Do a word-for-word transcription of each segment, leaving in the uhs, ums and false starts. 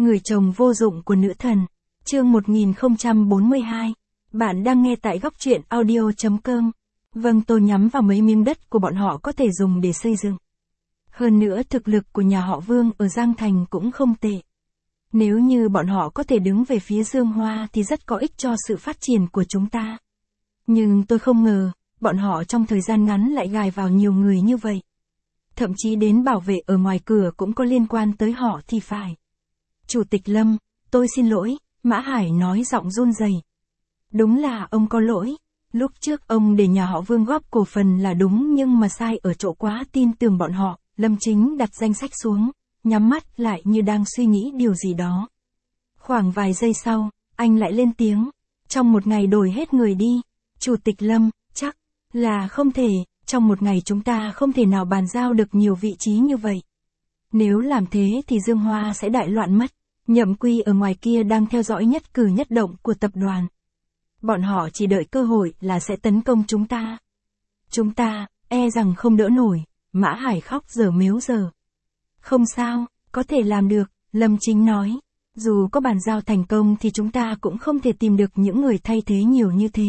Người chồng vô dụng của nữ thần. Chương một nghìn không trăm bốn mươi hai. Bạn đang nghe tại góc truyện audio chấm com. Vâng, tôi nhắm vào mấy miếng đất của bọn họ có thể dùng để xây dựng. Hơn nữa thực lực của nhà họ Vương ở Giang Thành cũng không tệ. Nếu như bọn họ có thể đứng về phía Dương Hoa thì rất có ích cho sự phát triển của chúng ta. Nhưng tôi không ngờ, bọn họ trong thời gian ngắn lại gài vào nhiều người như vậy. Thậm chí đến bảo vệ ở ngoài cửa cũng có liên quan tới họ thì phải. Chủ tịch Lâm, tôi xin lỗi, Mã Hải nói giọng run rẩy. Đúng là ông có lỗi. Lúc trước ông để nhà họ Vương góp cổ phần là đúng nhưng mà sai ở chỗ quá tin tưởng bọn họ. Lâm Chính đặt danh sách xuống, nhắm mắt lại như đang suy nghĩ điều gì đó. Khoảng vài giây sau, anh lại lên tiếng. Trong một ngày đổi hết người đi. Chủ tịch Lâm, chắc là không thể, trong một ngày chúng ta không thể nào bàn giao được nhiều vị trí như vậy. Nếu làm thế thì Dương Hoa sẽ đại loạn mất. Nhậm Quy ở ngoài kia đang theo dõi nhất cử nhất động của tập đoàn. Bọn họ chỉ đợi cơ hội là sẽ tấn công chúng ta. Chúng ta, e rằng không đỡ nổi. Mã Hải khóc dở mếu dở. Không sao, có thể làm được, Lâm Chính nói. Dù có bàn giao thành công thì chúng ta cũng không thể tìm được những người thay thế nhiều như thế.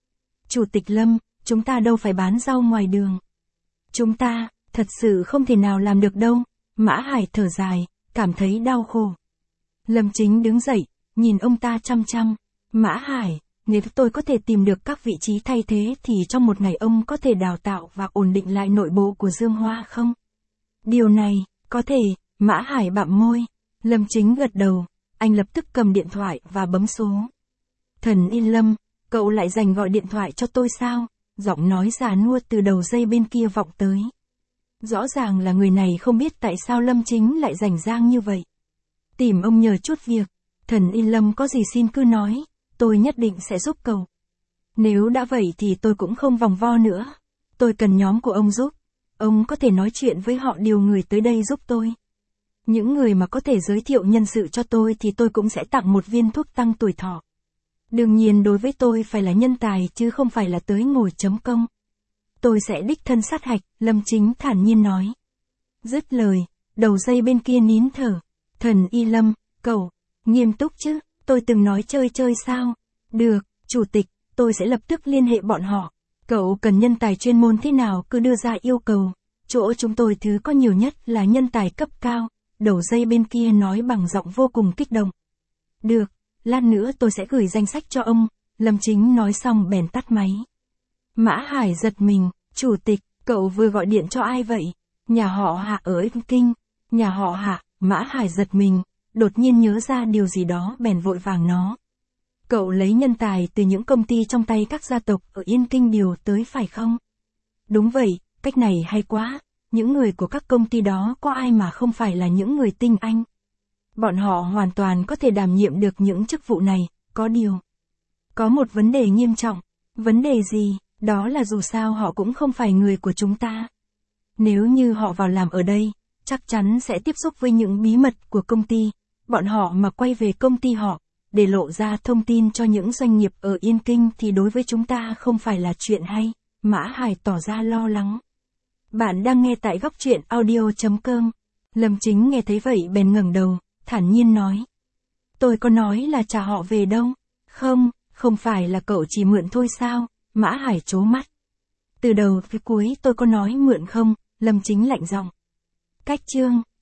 Chủ tịch Lâm, chúng ta đâu phải bán rau ngoài đường. Chúng ta, thật sự không thể nào làm được đâu. Mã Hải thở dài, cảm thấy đau khổ. Lâm Chính đứng dậy, nhìn ông ta chăm chăm. Mã Hải, nếu tôi có thể tìm được các vị trí thay thế thì trong một ngày ông có thể đào tạo và ổn định lại nội bộ của Dương Hoa không? Điều này, có thể, Mã Hải bặm môi. Lâm Chính gật đầu, anh lập tức cầm điện thoại và bấm số. Thần Yên Lâm, cậu lại dành gọi điện thoại cho tôi sao? Giọng nói già nua từ đầu dây bên kia vọng tới. Rõ ràng là người này không biết tại sao Lâm Chính lại rảnh rang như vậy. Tìm ông nhờ chút việc. Thần Yên Lâm có gì xin cứ nói, tôi nhất định sẽ giúp cậu. Nếu đã vậy thì tôi cũng không vòng vo nữa. Tôi cần nhóm của ông giúp. Ông có thể nói chuyện với họ điều người tới đây giúp tôi. Những người mà có thể giới thiệu nhân sự cho tôi thì tôi cũng sẽ tặng một viên thuốc tăng tuổi thọ. Đương nhiên đối với tôi phải là nhân tài chứ không phải là tới ngồi chấm công. Tôi sẽ đích thân sát hạch, Lâm Chính thản nhiên nói. Dứt lời, đầu dây bên kia nín thở. Thần Y Lâm, cậu, nghiêm túc chứ, tôi từng nói chơi chơi sao? Được, chủ tịch, tôi sẽ lập tức liên hệ bọn họ. Cậu cần nhân tài chuyên môn thế nào cứ đưa ra yêu cầu. Chỗ chúng tôi thứ có nhiều nhất là nhân tài cấp cao. Đầu dây bên kia nói bằng giọng vô cùng kích động. Được, lát nữa tôi sẽ gửi danh sách cho ông. Lâm Chính nói xong bèn tắt máy. Mã Hải giật mình, chủ tịch, cậu vừa gọi điện cho ai vậy? Nhà họ Hạ ở Ích Kinh. Nhà họ Hạ, Mã Hải giật mình, đột nhiên nhớ ra điều gì đó bèn vội vàng nó. Cậu lấy nhân tài từ những công ty trong tay các gia tộc ở Yên Kinh điều tới phải không? Đúng vậy, cách này hay quá. Những người của các công ty đó có ai mà không phải là những người tinh anh. Bọn họ hoàn toàn có thể đảm nhiệm được những chức vụ này, có điều. Có một vấn đề nghiêm trọng. Vấn đề gì? Đó là dù sao họ cũng không phải người của chúng ta. Nếu như họ vào làm ở đây, chắc chắn sẽ tiếp xúc với những bí mật của công ty. Bọn họ mà quay về công ty họ, để lộ ra thông tin cho những doanh nghiệp ở Yên Kinh thì đối với chúng ta không phải là chuyện hay. Mã Hải tỏ ra lo lắng. Bạn đang nghe tại góc truyện audio chấm com. Lâm Chính nghe thấy vậy bèn ngẩng đầu, thản nhiên nói. Tôi có nói là trả họ về đâu? Không, không phải là cậu chỉ mượn thôi sao? Mã Hải trố mắt. Từ đầu tới cuối tôi có nói mượn không? Lâm Chính lạnh giọng. Cách chương.